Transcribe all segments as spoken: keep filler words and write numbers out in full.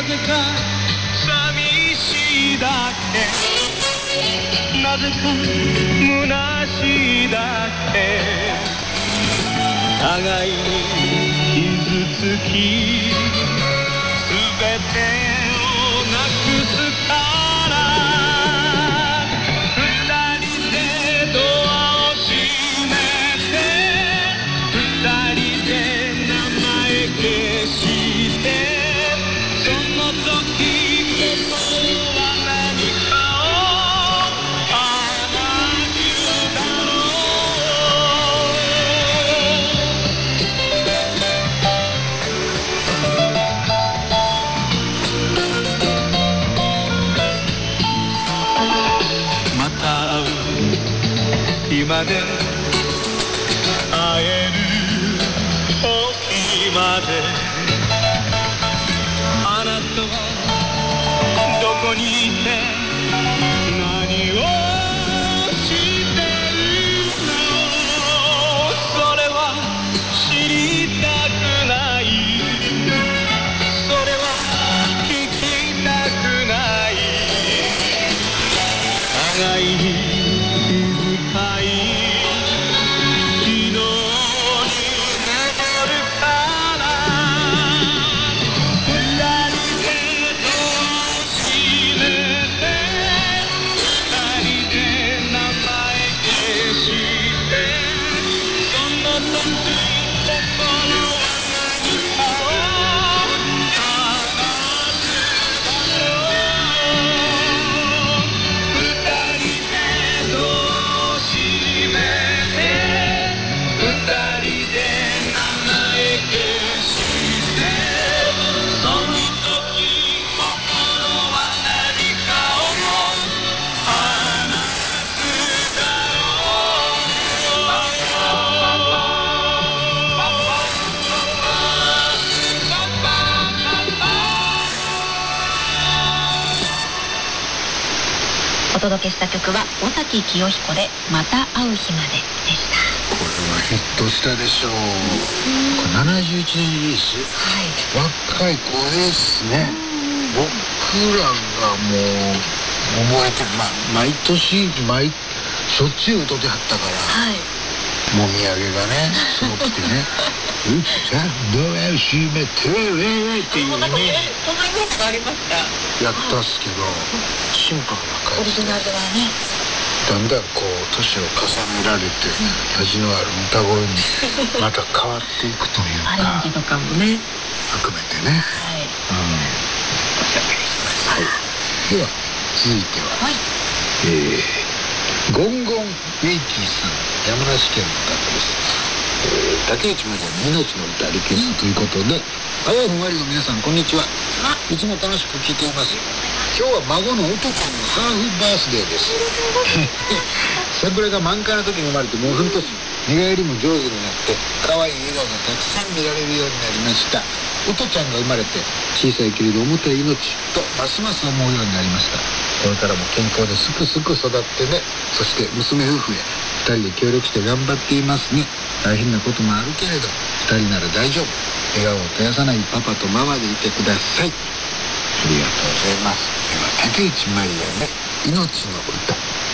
ぜか寂しいだけ、なぜか虚しいだけ、互いに傷つき全てをなくすから二人でドアを閉めて二人で名前消してその時心は何かを話すだろう。また会う日まで会える時まであなたはどこにいて何をしてるの、それは知りたくない、それは聞きたくない、互いに気遣い昨日に眠るから二人でドアを閉めて二人で名前消してその時心は何かを話すだろう。二人でドアを閉めて二人で名前消してその時心は何かを話すだろお届けした曲は尾崎清彦でまた会う日まででした。 これはヒットしたでしょう。これななじゅういちねんリリース、はい、若い子ですね。僕らがもう覚えてる、まあ、毎年毎しょっちゅう歌ってはったから、はい、もみあげがねすごくてねうっちゃんドアを閉めてーっていうね、 こんな様子がありました。 やったっすけど、シンプルな感じでオリジナルはねだんだんこう年を重ねられて、うん、味のある歌声にまた変わっていくというかアレンジとかもね含めてね、はい、うん、ご紹介しました、はい、では続いては、はい、えー、ゴンゴンウェイティさん、山梨県の方です。えー、竹内まりやの命の歌リクエストということで、あやふんわりの皆さんこんにちは。いつも楽しく聞いています。今日は孫のおとちゃんのハーフバースデーです。桜が満開の時に生まれてもう半年、寝返りも上手になって可愛い笑顔がたくさん見られるようになりました。おとちゃんが生まれて小さいけれど重たい命とますます思うようになりました。これからも健康ですくすく育ってね。そして娘夫婦やふたりで協力して頑張っていますね。大変なこともあるけれどふたりなら大丈夫。笑顔を絶やさないパパとママでいてください。ありがとうございます。では竹内まりやで命の歌。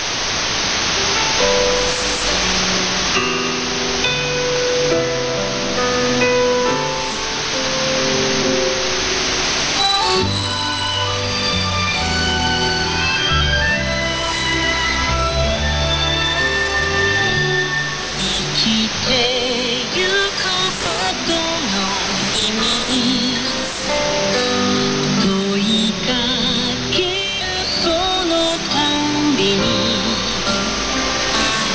生きてゆくことの意味問いかけるそのたんびに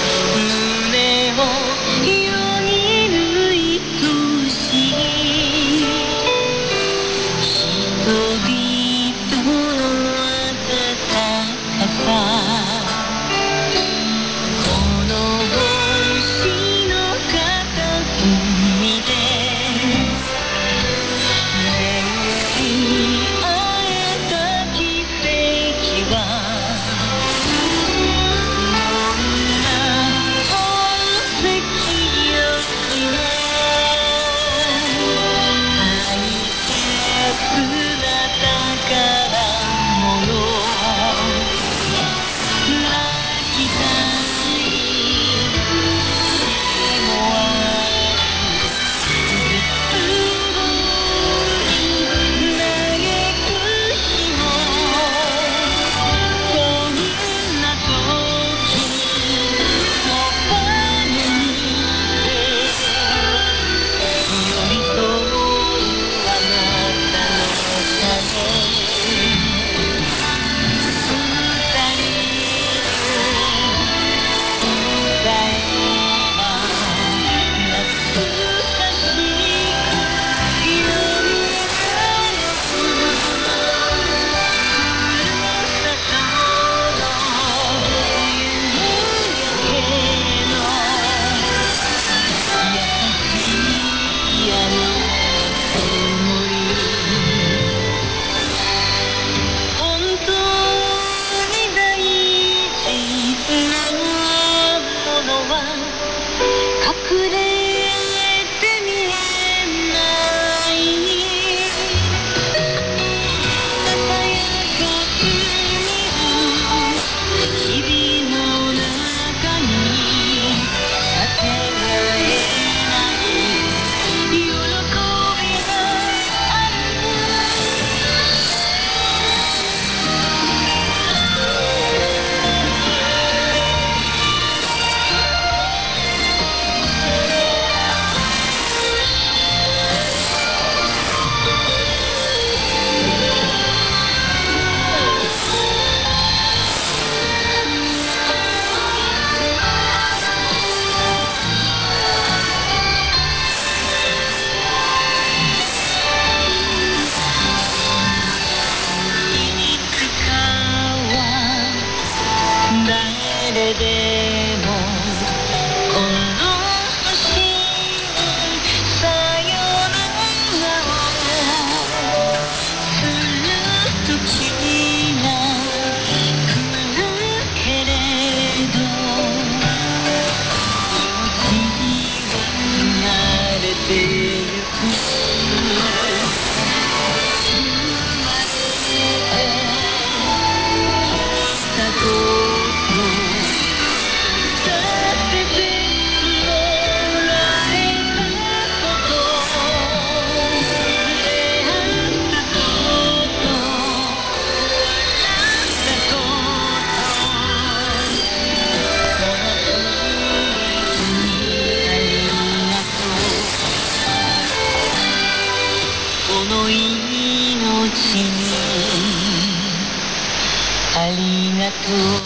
がとう。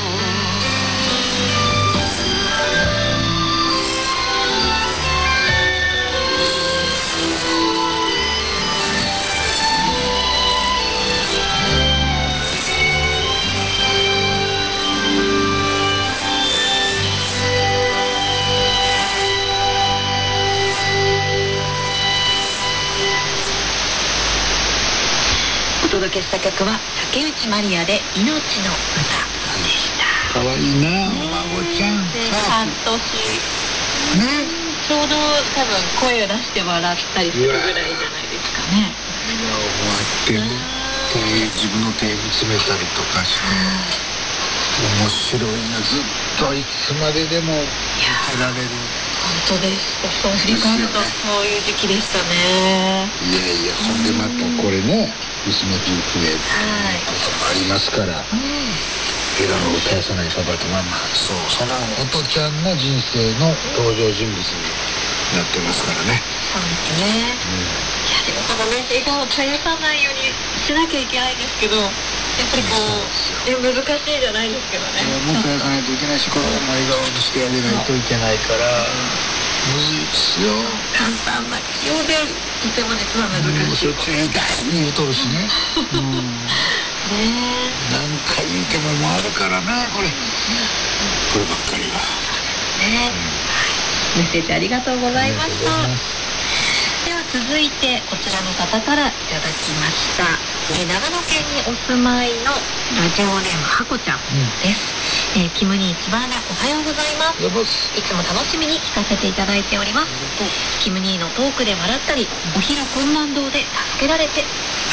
お届けした曲は竹内まりやで命の歌でした。 かわいいな、お孫ちゃん。 半年ね、ちょうど多分声を出して笑ったりするぐらいじゃないですかね。 笑顔もあってね、自分の手見つめたりとかして面白いな。ずっといつまででも見てられる。 本当です。そう振り返るとそういう時期でしたね。 いやいや、ほんでまたこれね、娘夫婦へこともありますから、うん、笑顔を絶やさないパパとママ、そう、その音ちゃんの人生の登場人物になってますからね。 そうですね、うん、いやでもそのね、笑顔を絶やさないようにしなきゃいけないんですけど、やっぱりこう、難しいじゃないですけどね。 もう絶やさないといけないし、子供も笑顔にしてあげないといけないから、むずいですよ。 簡単なようでとても実は難しい。 しょっちゅう大に言うとるしね。うん、ねえ。 何回言うてももうあるからね、これ。こればっかりは。 ね、うん、メッセージありがとうございました。では続いてこちらの方からいただきました。え長野県にお住まいのラジオネームはこちゃんです。うん、えー、キム兄千葉アナ、おはようございます。いつも楽しみに聞かせていただいております。キム兄のトークで笑ったり、お昼困難道で助けられて、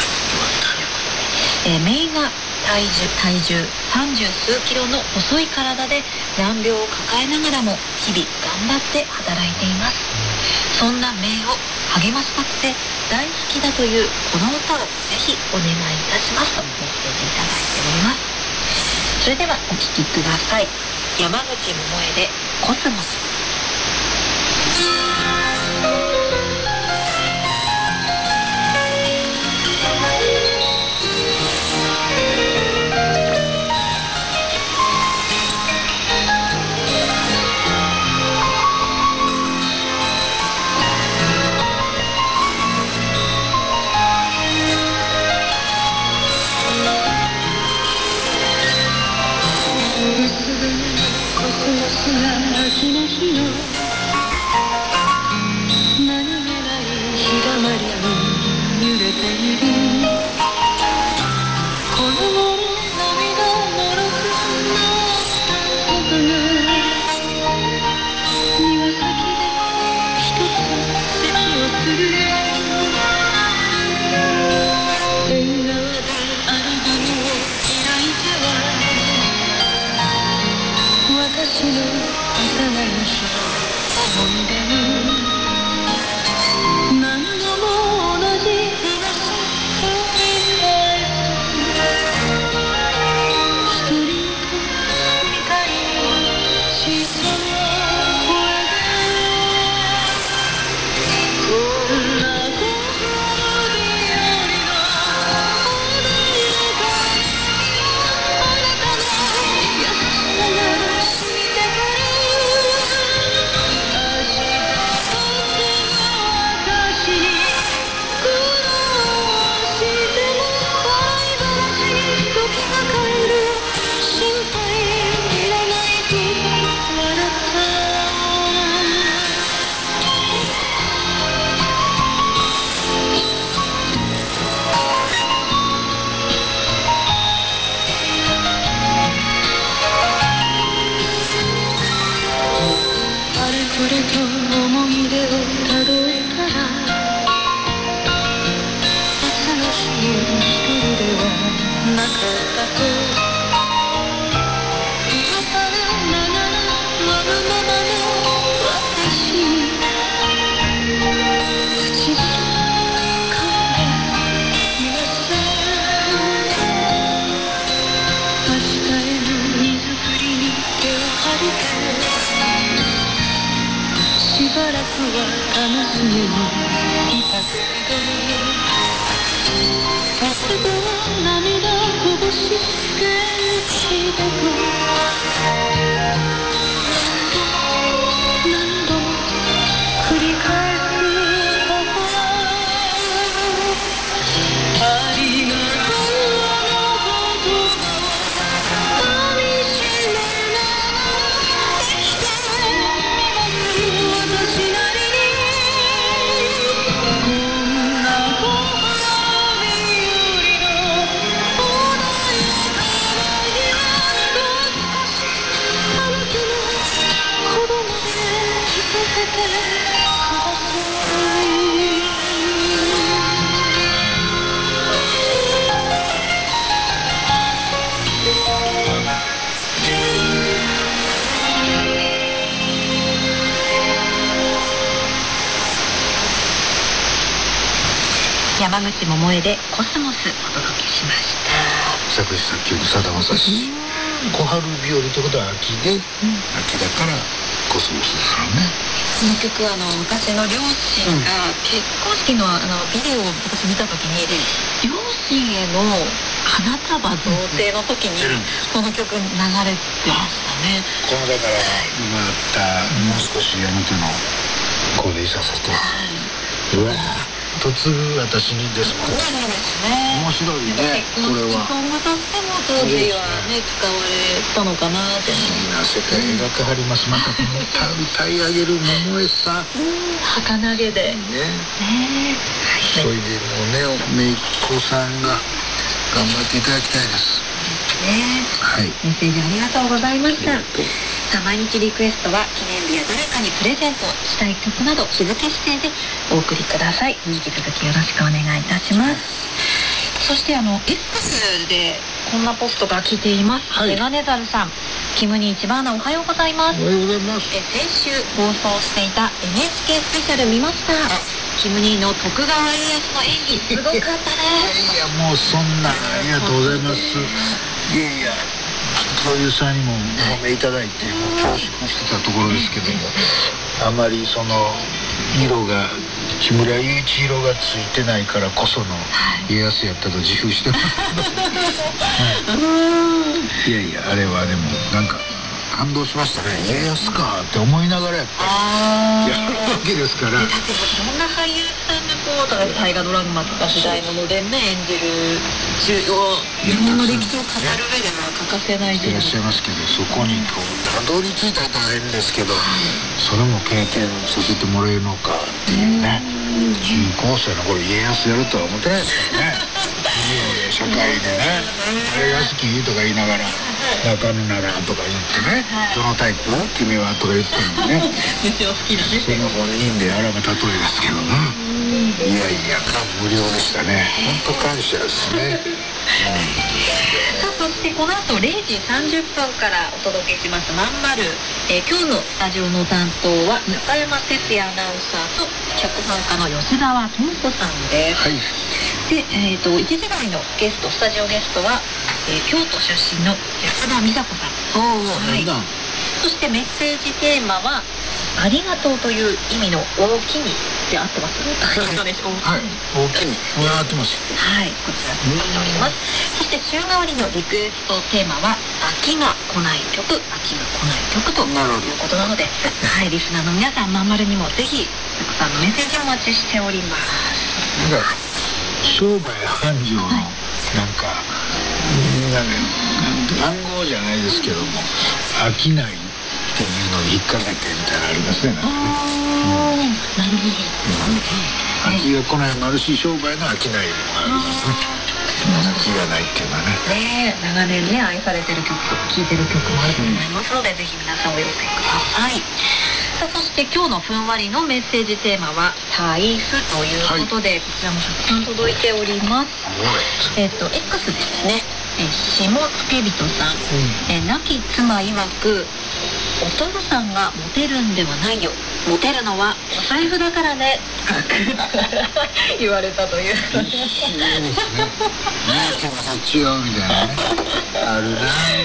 えー、メイが体重体重三十数キロの細い体で難病を抱えながらも日々頑張って働いています。そんなメイを励ましたくて大好きだというこの歌をぜひお願いいたしますとメッセージいただいております。それではお聴きください。山口百恵でコスモス。コスモスが秋の日の何気ない日だまりに揺れている。子供の涙もろくなった花が庭先で一つ息をする。縁側でアルバムを開いては私の幼い日の思い出に何度も同じ話を繰り返す。一人みたいに小さな声でこんな心日和の穏やかなあなたの優しさが染みてくる。明日と違う私に苦労しても笑い話に時が帰る。心配いらないと笑った。あれこれと思い出をたどったらいつの日も一人ではなかったと今更ながらわがままの私に唇噛んでいません。明日への荷造りに手を張ってしばらくは楽しげにいたけれどすぐは涙こぼしてゆき山口百恵でコスモスお届けしました。 作詞作曲さだまさし。小春日和ってことは秋で、うん、秋だからコスモスですよね。 この曲はあの昔の両親が結婚式のあのビデオを私見た時に、うん、両親への花束贈呈の時にこの曲流れてましたね。 このだから今あったもう少しやめてのこれいさせて、はい、うわ嫁ぐ私にですもんね。 そうですね。 面白いね。これは。 ソングとしても当時はね使われたのかなって。 みんな世界描かはります。またこの歌歌い上げる百恵さん。 儚げで。ね。 ね。それでもうねめいっ子さんが頑張っていただきたいです。 ね。はい。メッセージありがとうございました。さあ毎日リクエストは記念日や誰かにプレゼントしたい曲など日付指定でお送りください。引き続きよろしくお願いいたします。そしてあの X でこんなポストが来ています。メガネザルさん、キムに一番おはようございます。 おはようございます。 え先週放送していた エヌエイチケー スペシャル見ました。キムニーの徳川家康の演技すごかったですいやもうそんなありがとうございます。いやいやプロデューサーにもお褒めいただいてもう恐縮してたところですけども、あまりその色が木村雄一色がついてないからこその家康やったと自負してますけど、はい、いやいやあれはでもなんか感動しましたね。家康かって思いながらやっぱりやるわけですから。だっていろんな俳優さんがこう大河ドラマとか時代物でね演じる重要日本の歴史を語る上では欠かせない人いらっしゃいますけど、そこにこうたどり着いたら大変ですけど、それも経験させてもらえるのかっていうね。中高生の頃家康やるとは思ってないですからね社会でね誰が好きとか言いながら中野ならとか言ってね、どのタイプ君はとか言ってたのね飯を好きだねその本人であらば例えですけどね。いやいや感無量でしたね。本当感謝ですねさあそしてこの後れいじさんじゅっぷんからお届けしますまんまる、えー、今日のスタジオの担当は中山哲也アナウンサーと脚本家の吉澤智子さんです、はい、で、えー、といちじ台のゲストスタジオゲストは、えー、京都出身の安田美沙子さん、はい、そしてメッセージテーマはありがとうという意味の大きにで合ってますね。 はい、大きに合ってます。 はい、こちらになっております。そして週替わりのリクエストテーマは秋が来ない曲、秋が来ない曲ということなので、はい、リスナーの皆さんまんまるにもぜひたくさんのメッセージをお待ちしております。 なんか商売繁盛の、はい、なんかなん暗号じゃないですけども飽きないっていうのに引っ掛けてみたいなのありますね。なんかね。 あ、なるほど。 飽きが来ないもあるし商売の飽きないもありますね。飽きがないっていうのはね。 ねえ長年ね愛されてる曲聴いてる曲もあると思いますので、うん、ぜひ皆さんお寄せください。さあそして今日のふんわりのメッセージテーマは財布ということで、はい、こちらもたくさん届いております。えっ、ー、と X ですね。え下付人さん、うん、え亡き妻曰くお父さんがモテるんではないよ、モテるのはお財布だからね言われたという一瞬ですね違うみたいなねあるな、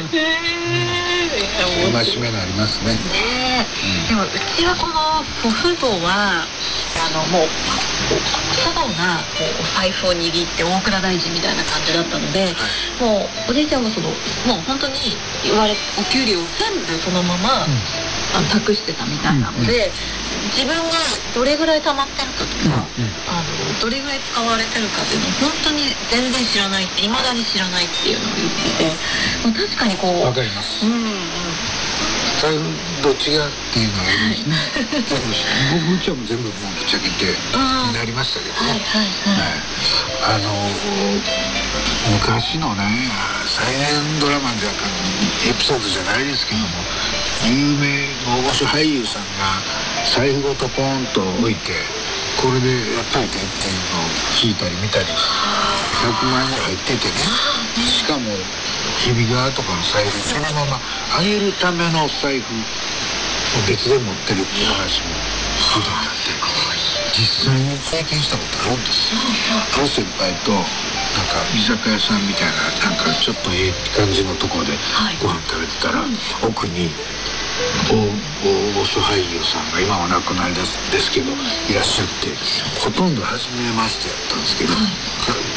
えー、うん、真面目なありますね。 ね、うん、でもうちはこの祖父母はあのもうこう素直なこうお財布を握って大蔵大臣みたいな感じだったので、はい、もうおじいちゃんはそのもう本当に言われお給料を全部そのまま、うん、あの託してたみたいなので、うん、自分がどれぐらい貯まってるかとか、うん、あのどれぐらい使われてるかっていうのを本当に全然知らないって未だに知らないっていうのを言ってて、まあ、確かにこうわかります、うんうん、財布どっちがっていうのがありますね僕うちはもう全部もうぶっちゃけてになりましたけどね、はいはいはい、あの昔のね再現ドラマでエピソードじゃないですけども、有名大御所俳優さんが財布ごとポンと置いてこれでやっといてっていうのを聞いたり見たりひゃくまん円入っててね、しかも日比川とかの財布そのままあげるための財布を別で持ってるっていう話も聞いたんだって、実際に経験したことあるんですよ。ある先輩となんか居酒屋さんみたいななんかちょっとええ感じのところでご飯食べてたら、はい、奥に大御所俳優さんが今は亡くなりですですけどいらっしゃって、ほとんど初めましてやったんですけど、はい、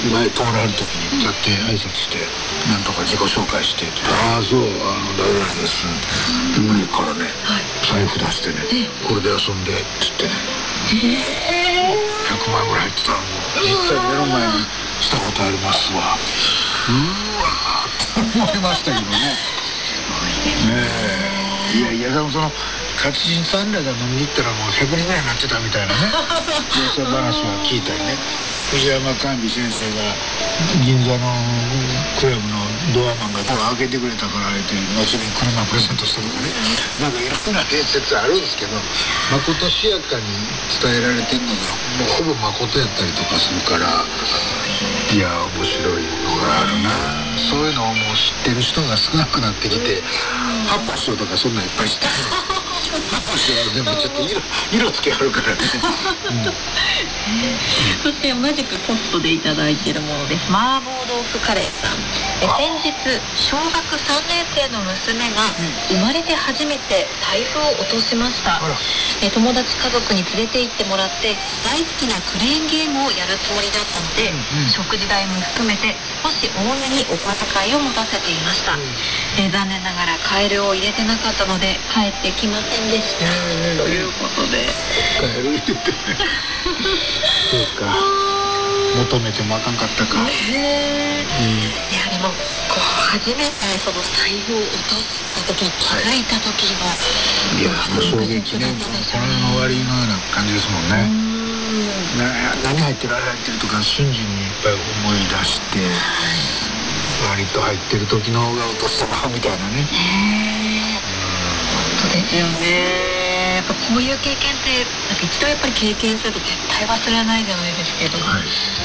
前通られる時に立って挨拶してなんとか自己紹介してって言ったら、ああそうあの誰々ですって胸からね、はい、財布出してね、これで遊んでっつってね、ひゃくまんぐらい入ってたのを実際目の前にしたことありますわ。うーわーって思いましたけどね。ねえ、いやいやでもその勝ちさんらが飲みに行ったらもうひゃくにんぐらいになってたみたいなね噂話は聞いたりね、藤山寛美先生が銀座のクラブのドアマンがドア開けてくれたからあえて後に車プレゼントしたとかね、なんかいろんな伝説あるんですけど、まことしやかに伝えられてるのがもうほぼまことやったりとかするから、いや面白いのがあるな。そういうのをもう知ってる人が少なくなってきて、八方師匠とかそんなんいっぱい知ってる八方師匠はでもちょっと色色つけあるからね、うんそして同じくポットでいただいているものです。麻婆豆腐カレーさん。え先日小学さんねん生の娘が生まれて初めて財布を落としました。え友達家族に連れて行ってもらって大好きなクレーンゲームをやるつもりだったので、うんうん、食事代も含めて少し多めにお小遣いを持たせていました、うんえ残念ながらカエルを入れてなかったので帰ってきませんでした、うん、ということでカエル入れてそうか求めてもあかんかったか、ねえー、いやでもこう初めてその財布を落とした時に気づいた時の、はい、 いや衝撃ね、この終わりのような感じですもんね。うんな何入ってるあれ入ってるとか瞬時にいっぱい思い出して、はい、割と入ってる時の方が落としてまうみたいなね。 へー本当ですよね。やっぱこういう経験ってなんか一度やっぱり経験すると絶対忘れないじゃないですけど、はい、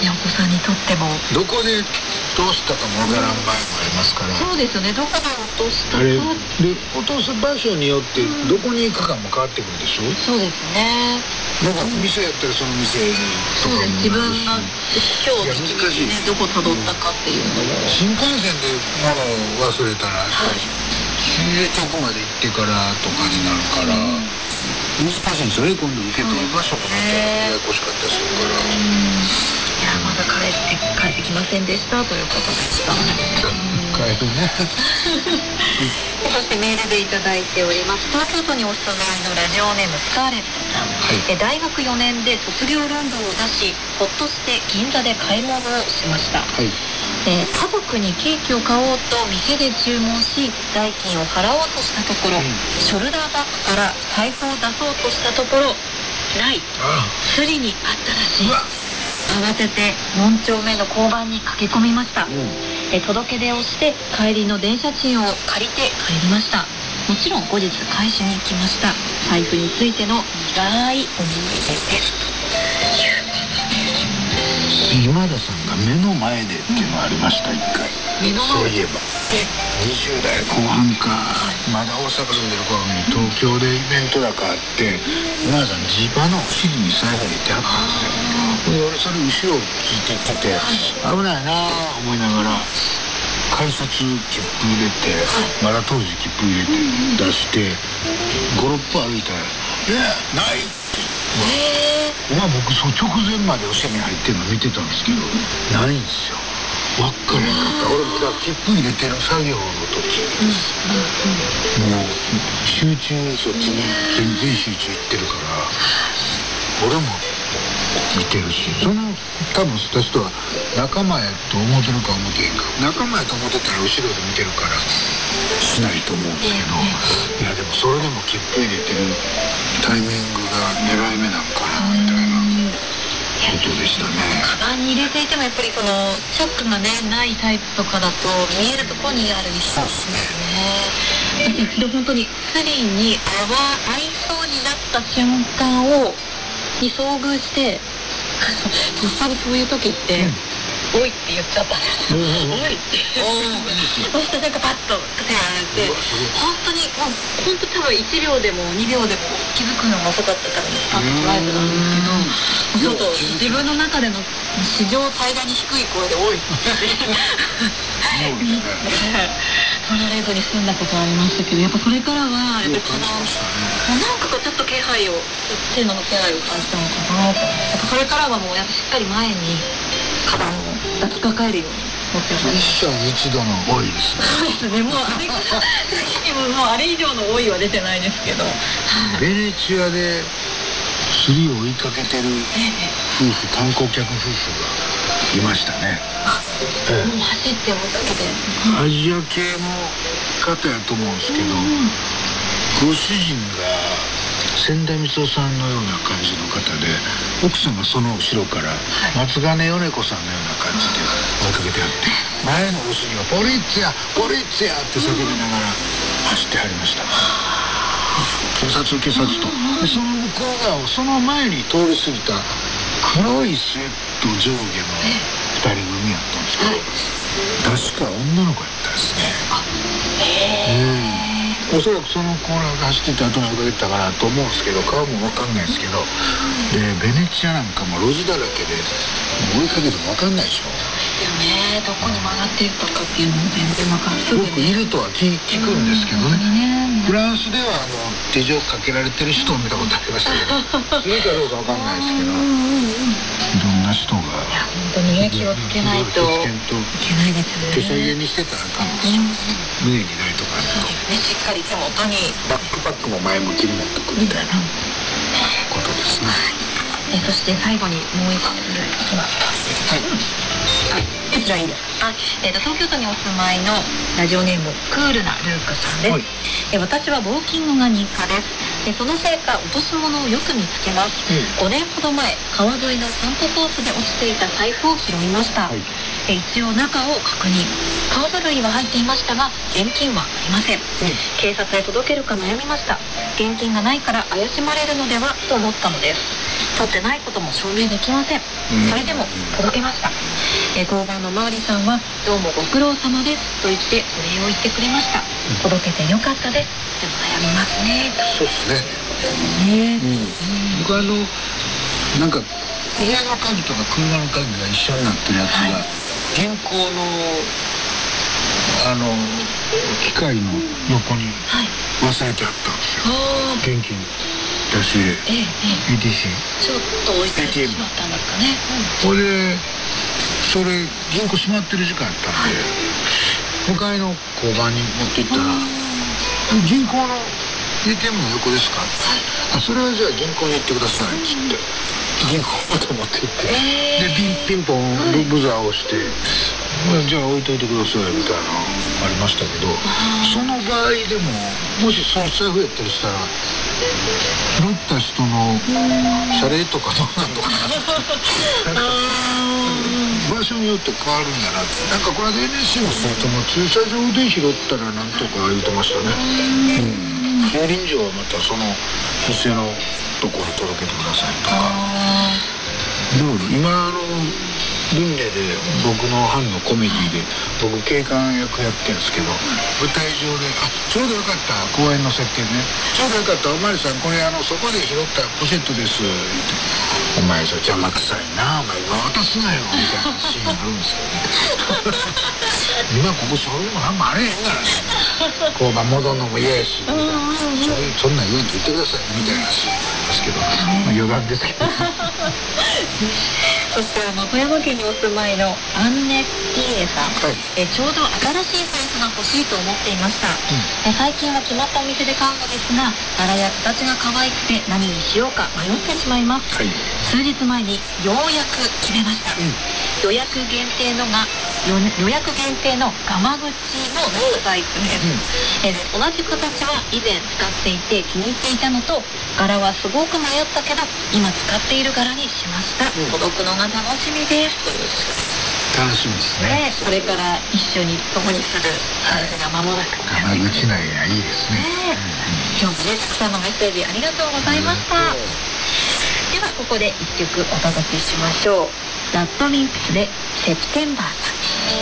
お子さんにとってもどこでどうしたかもわからん場合もありますから、 そうですよね。どこで落としたかあれで落とす場所によってどこに行くかも変わってくるでしょ、うん、 そうですね。 なんか店やったらその店とかも自分が今日的にねどこ辿ったかっていうのも、 うん、新幹線で物を忘れたらやっぱり終着まで行ってからとかになるから、うん難しいんですよね。今度受け取る場所もまたややこしかったりするから、 いやまだ帰って帰ってきませんでしたということでした。 帰るねそしてメールでいただいております。東京都にお住まいのラジオネームスカーレットさん、はい、え大学よねんで卒業論文を出しほっとして銀座で買い物をしました、はいえー、家族にケーキを買おうと店で注文し代金を払おうとしたところ、うん、ショルダーバッグから財布を出そうとしたところないスリにあったらしい。慌ててよん丁目の交番に駆け込みました、うんえ届け出をして帰りの電車賃を借りて帰りました。もちろん後日返しに行きました。財布についての苦い思い出です今田さんが目の前でっていうのがありました、うん、一回目の前そういえばにじゅう代後半か、はい、まだ大阪住んでる頃に東京でイベントだかあって今田さんジーパンのお尻に財布入れてあったんですよ。俺それ後ろをついてきてて、はい、危ないなぁ思いながら改札切符入れて、はい、まだ当時切符入れて出してご、ろっぷん歩いたら「いやない!」って、 今僕そう直前まで後ろに入ってるの見てたんですけど、ないんですよ。わっかりやんかった。俺もだ切符入れてる作業の時、うん、もう集中そっちに全然集中いってるから、俺も見てるし、その多分した人は仲間やと思ってるか思ってへんか、仲間やと思ってたら後ろで見てるからしないと思うんですけど、いやでもそれでも切符入れてるタイミングが狙い目なんかなみたいなことでしたね。 カバンに入れていてもやっぱりそのチャックがねないタイプとかだと見えるところにある石ですね。私一度本当にスリに合わ合いそうになった瞬間をに遭遇して、実際にそういう時って、うん、おいって言っちゃったんですよ。おいってそしてなんかパッと手が洗って、本当にもう本当多分いちびょうでもにびょうでも気づくのが遅かったからパッと捉えてたんですけど、ちょっと自分の中での史上最大に低い声でおいって取られずに済んだことありましたけど、やっぱそれからはやっぱこのなんかちょっと気配を手の気配を感じたのかなと。やっぱそれからはもうやっぱしっかり前にカバンを抱きかかえるように持ってます。 一生に一度の多いですね。 そうですね。もうあれから次にももうあれ以上の多いは出てないですけど。 ベネチアで釣りを追いかけてる夫婦、観光客夫婦がいましたね。 ええ、もう走って追いかけて。 アジア系の方やと思うんですけど、ご主人が千田光雄さんのような感じの方で、奥さんがその後ろから松金米子さんのような感じで追いかけてやって、前の後ろにはポリッツィアポリッツィアって叫びながら走ってはりました。警察警察と。でその向こう側をその前に通り過ぎた黒いスウェット上下のふたり組やったんですけど、確か女の子やったですね。うん、おそらくそのコーナーが走ってた後に追いかけてたかなと思うんですけど、顔も分かんないですけど、でベネチアなんかも路地だらけで追いかけても分かんないでしょ。 でもね、どこに曲がってるとかっていうのも全然分かんない。 よくいるとは 聞, 聞くんですけどね。フランスではあの手錠かけられてる人を見たことありましたけど、するかどうか分かんないですけど、いろんな人が。 いや本当にね、気をつけないといけないですよね。 手提げにしてたらあかんですよ。胸にないとかあると、 ね、しっかり手元にバックパックも前向きに持ってくみたいなことですね。 えそして最後にもう一つぐらいいきますか。はい、はい、こちらいいですか。あ、えー、と東京都にお住まいのラジオネームクールなルークさんです。はい、え私はウォーキングが日課です。でそのせいか落とし物をよく見つけます。うん、ごねんほど前、川沿いの散歩コースで落ちていた財布を拾いました。はい、え一応中を確認。カード類は入っていましたが現金はありません。うん、警察へ届けるか悩みました。現金がないから怪しまれるのではと思ったのです。取ってないことも証明できません。それでも届けました。え交番のマーリさんはどうもご苦労様ですと言ってお礼を言ってくれました。届けてよかったです。でも悩みますね。 そうですね。ね、うん、僕あのなんか家の鍵とか車の鍵が一緒になってるやつが、はい、銀行のあの機械の横に忘れてあったんですよ。はい、現金だし、ええ、イーティーシーちょっと置いてしまったんですかね。 これそれ銀行閉まってる時間やったんで、はい、向かいの交番に持って行ったら、銀行の エーティーエム の横ですか、はい、あそれはじゃあ銀行に行ってくださいっつって銀行まで持って行って、えー、でピン、ピンポン、はい、ブザーをして、じゃあ置いといてくださいみたいなのありましたけど、その場合でももしその財布やったりしたら拾った人の謝礼とかどうなんのかななんか場所によって変わるんだなって。なんかこれで エヌエスシー の人も駐車場で拾ったらなんとか言ってましたね。うん、駐輪場はまたその店のところに届けてくださいとか。ルール今あのルミネで僕の班のコメディで僕警官役やってるんですけど、舞台上であちょうどよかった公演の設定ね、ちょうどよかったおまわりさんこれあのそこで拾ったポシェットですってお前それ邪魔くさいなお前今渡すなよみたいなシーンあるんですけどね今ここ書類も何もあれへんからね交番戻るのも嫌やしみたいな、それそんなん言わんと言ってくださいみたいなシーンありますけど、まあ、余談ですけどそしてあの富山県にお住まいのアンネ・ティーネさん、 はい、 えちょうど新しい財布が欲しいと思っていました、うん、え最近は決まったお店で買うのですが、柄や形が可愛くて何にしようか迷ってしまいます、はい、数日前にようやく決めました、うん、予約限定のが予約限定のガマ口の財布です、うん、え同じ形は以前使っていて気に入っていたのと、柄はすごく迷ったけど今使っている柄にしました、うん、届くのが楽しみですということです。 楽しみですね。 ね、これから一緒に共にする財布が間もなく、 ガマ口内がいいですね、ね、 うん、今日もねたくさんのメッセージありがとうございました。ではここで一曲お届けしましょう。ラッドウィンプスでセプテンバーさん。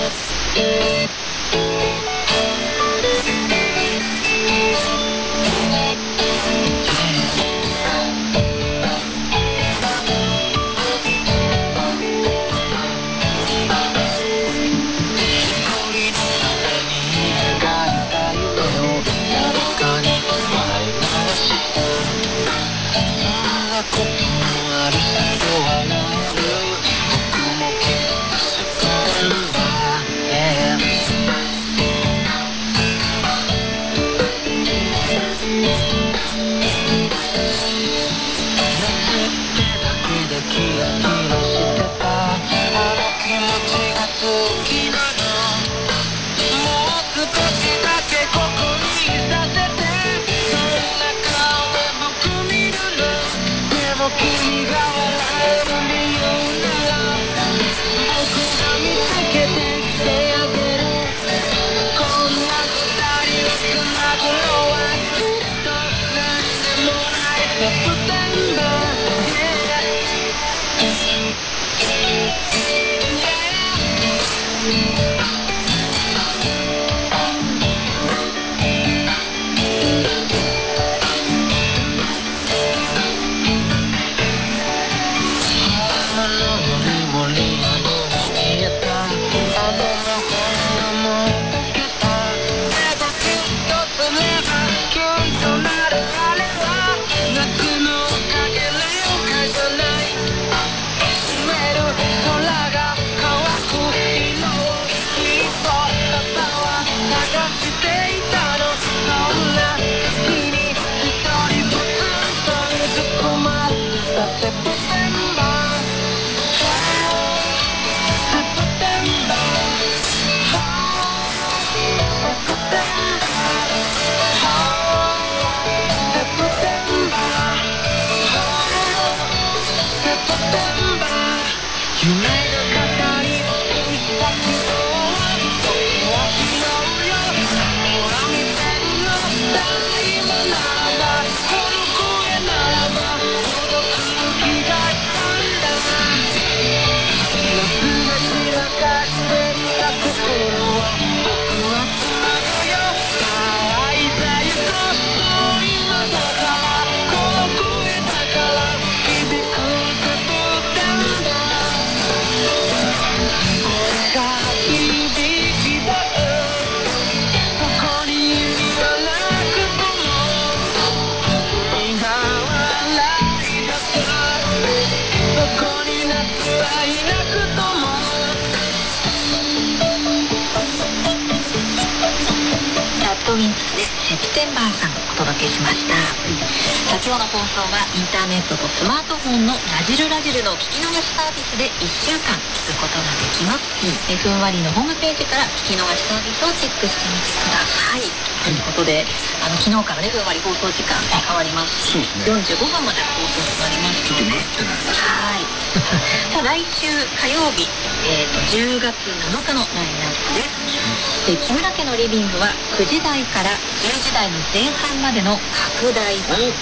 ウィンプスでセプテンバーさんお届けしました、うん、さあ今日の放送はインターネットとスマートフォンのラジルラジルの聞き逃しサービスでいっしゅうかん聞くことができます、うん、えふんわりのホームページから聞き逃しサービスをチェックしてみてください、うん、ということであの昨日からねふんわり放送時間変わりますし、ね、よんじゅうごふんまで放送となりますので、ね、ちょっと待ってないですはいさあ来週火曜日、えー、とじゅうがつなのかのラインナップです、うん、木村家のリビングはくじ台からじゅうじ台の前半までの拡大版です、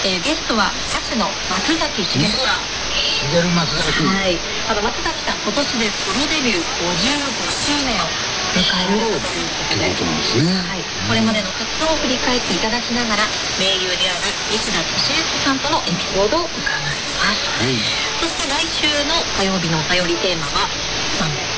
えー、ゲストは歌手の松崎しげるさん、 しげる松崎、 はい、あの松崎さん今年でソロデビューごじゅうごしゅうねんを迎えられたということで、 ことなんですね、 はい、これまでの活動を振り返っていただきながら盟友である西田敏行さんとのエピソードを伺います、はい、そして来週の火曜日のお便りテーマは、まあ、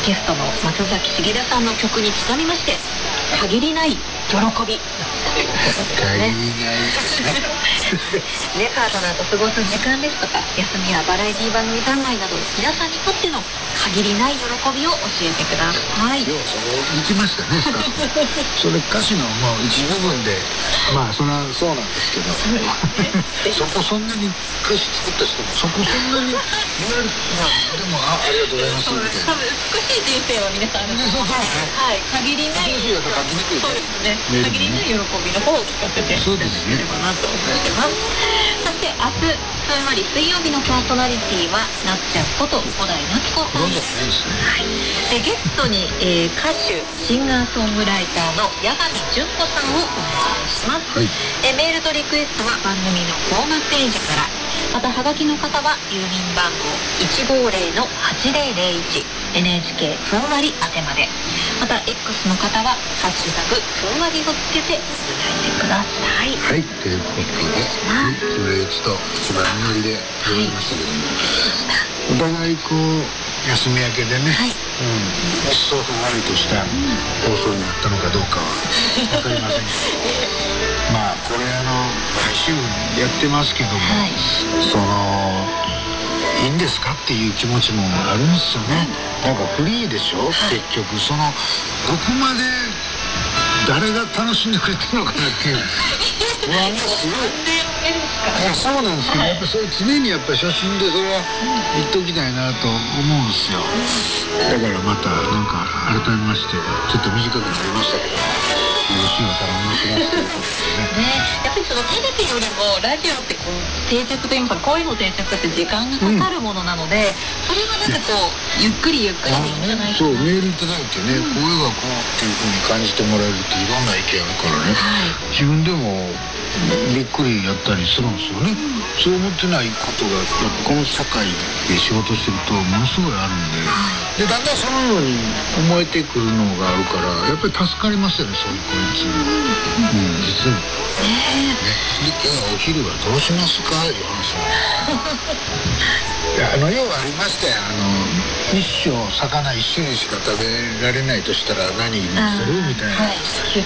ゲストの松崎しげるさんの曲にちなみまして限りない喜び限りないですねね、パートナーと過ごす時間ですとか休みやバラエティ番組三昧など皆さんにとっての限りない喜びを教えてください。 ようそこ行きましたねスタッフそれ歌詞のもう一部分でまあそれはそうなんですけどそこそんなに歌詞作った人もそこそんなに言われるまあでも あ, ありがとうございますみたいな多分美しい人生は皆さんあると思う、はい、限りない美しいやったら書きにくいそうですね、限りない喜びの方を聞かせていただければなと思ってます。そして明日ふんわり水曜日のパーソナリティはなっちゃんこと小田井夏子さんです。はい、でゲストに、えー、歌手シンガーソングライターの八神純子さんをお迎えします。はい、えー、メールとリクエストは番組のホームページから、またハガキの方は郵便番号 いちごーぜろのはちぜろぜろいち エヌエイチケー ふんわり宛てまで、また X の方はハッシュタグふんわりをつけてつぶやいてください。 はい、ということで、はい、それ一度一番乗りで終わりましたけども、はい、お互いこう休み明けでね、はい、うん、そうふんわりとした放送になったのかどうかは分かりませんけどまあこれあの毎週やってますけども、はい、そのいいんですかっていう気持ちもあるんですよね。なんかフリーでしょ、はい、結局そのどこまで誰が楽しんでくれてるのかなっていう不安がすごい。いやそうなんですけど、はい、やっぱそれ常にやっぱ写真でそれは言っときたいなと思うんですよ。だからまたなんか改めましてちょっと短くなりましたけどよろしいお頼みしますということでね。 ね、やっぱりそのテレビよりもラジオってこう定着といいますか声の定着って時間がかかるものなので、うん、それはなんかこうゆっくりゆっくりでいいんじゃないかな。 そうメールいただいてね、うん、声がこうっていう風に感じてもらえるっていろんな意見あるからね、はい、自分でもびっくりやったりするんですよね、うん、そう思ってないことがやっぱこの社会で仕事してるとものすごいあるんで、はい、でだんだんそのように思えてくるのがあるからやっぱり助かりますよね、そういう声っていうのは、うん、うん、実にね。で今日はお昼はどうしますかいう話いやあの要はありましたよ、あの一生魚一種類しか食べられないとしたら何にするみたいな、はい、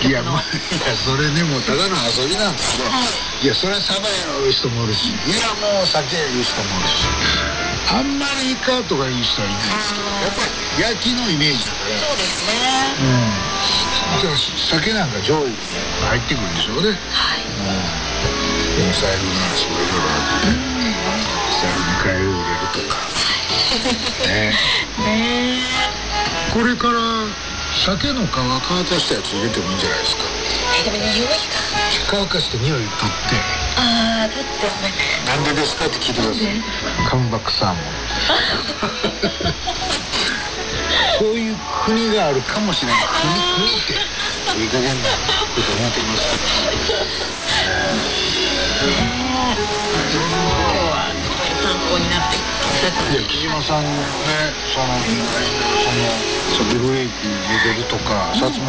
いやまあいやそれねもうただの遊びなんですけど、はい、いやそれはサバやいう人もおるし、いやもう酒やいう人もおるし、あんまりイカとかいう人はいないんですけど、やっぱり焼きのイメージだから。 そうですね、 うん、じゃあ酒なんか上位に入ってくるんでしょうね。はい、うん、で財布の話もいろいろあって、うん、財布にカエル入れるとかねねこれから酒の皮乾かしたやつ入れてもいいんじゃないですか。 えでも匂いが乾かして匂い取って、 ああ取ってね、 なんでですかって聞いてください。カムバックサーモンそういう国があるかもしれない。国国っていい加減なこと思ってますけどねえ、今日はすごい参考になっていや木島さんのねその意外なそのソビブレイク入れるとか、うん、薩摩